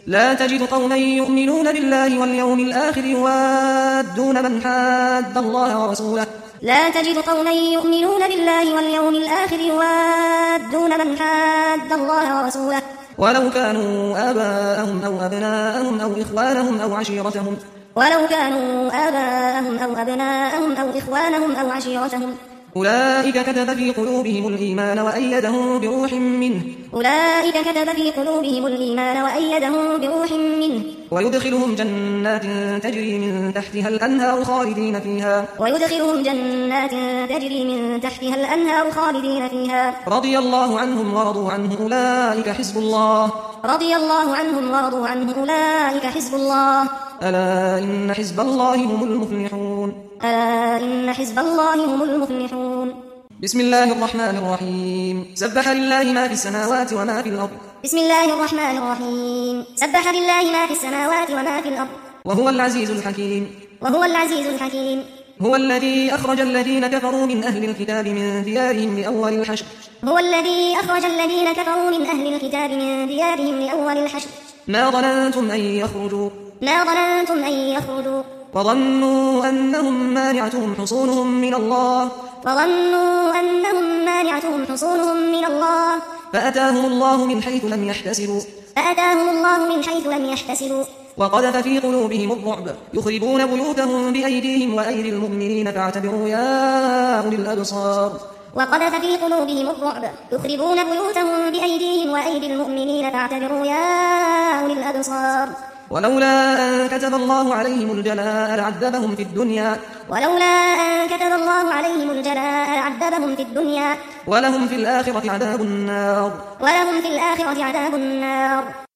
لا تجد قوما يؤمنون بالله واليوم الآخر يوادون من حاد الله ورسوله لا تجد قوما يؤمنون بالله واليوم الآخر يوادون من حاد الله ورسوله ولو كانوا آباءهم أو أبناءهم أو إخوانهم أو عشيرتهم أولئك كتب في قلوبهم الإيمان وأيدهم بروح منه ويدخلهم جنات تجري من تحتها الأنهار خالدين فيها رضي الله عنهم ورضوا عنه أولئك حزب الله ألا إن حزب الله هم المفلحون بسم الله الرحمن الرحيم سبح لله ما في السماوات وما في الأرض وهو العزيز الحكيم هو الذي أخرج الذين كفروا من أهل الكتاب من ديارهم لأول الحشر ما ظننتم أن يخرجوا وظنوا أنهم مانعتهم حصونهم من الله فأتاهم الله من حيث لم يحتسبوا وقذف في قلوبهم الرعب يخربون بيوتهم بأيديهم وأيدي المؤمنين فاعتبروا يا أولي الأبصار ولولا أن كتب الله عليهم الجلاء لعذبهم في الدنيا ولهم في الآخرة عذاب النار